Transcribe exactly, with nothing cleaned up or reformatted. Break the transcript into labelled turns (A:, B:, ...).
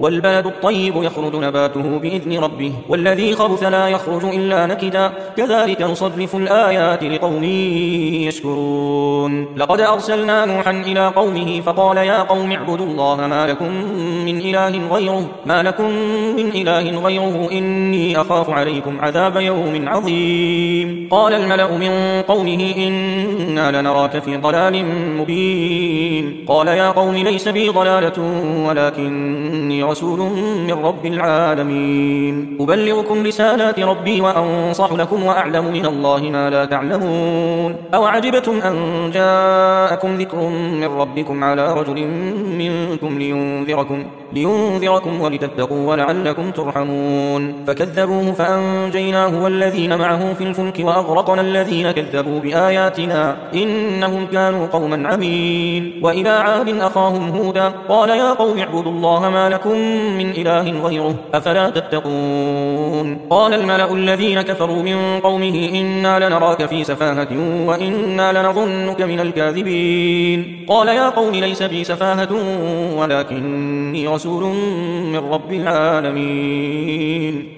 A: والبلد الطيب يخرج نباته بإذن ربه والذي خبث لا يخرج إلا نكدا كذلك نصرف الآيات لقوم يشكرون لقد أرسلنا نوحا إلى قومه فقال يا قوم اعبدوا الله ما لكم من إله غيره ما لكم من إله غيره إني أخاف عليكم عذاب يوم عظيم قال الملأ من قومه إنا لنراك في ضلال مبين قال يا قوم ليس بي ضلالة ولكني رسول من رب العالمين أبلغكم رسالات ربي وأنصح لكم وأعلم من الله ما لا تعلمون أوعجبتم أن جاءكم ذكر من ربكم على رجل منكم لينذركم, لينذركم ولتتقوا ولعلكم ترحمون فكذبوه فأنجيناه والذين معه في الفلك وأغرقنا الذين كذبوا بآياتنا إنهم كانوا قوما عمين وإلى عاد أخاهم هودا قال يا قوم اعبدوا الله ما لكم من إله غيره أفلا تتقون قال الملأ الذين كفروا من قومه إنا لنراك في سفاهة وإنا لنظنك من الكاذبين قال يا قوم ليس بي سفاهة ولكني رسول من رب العالمين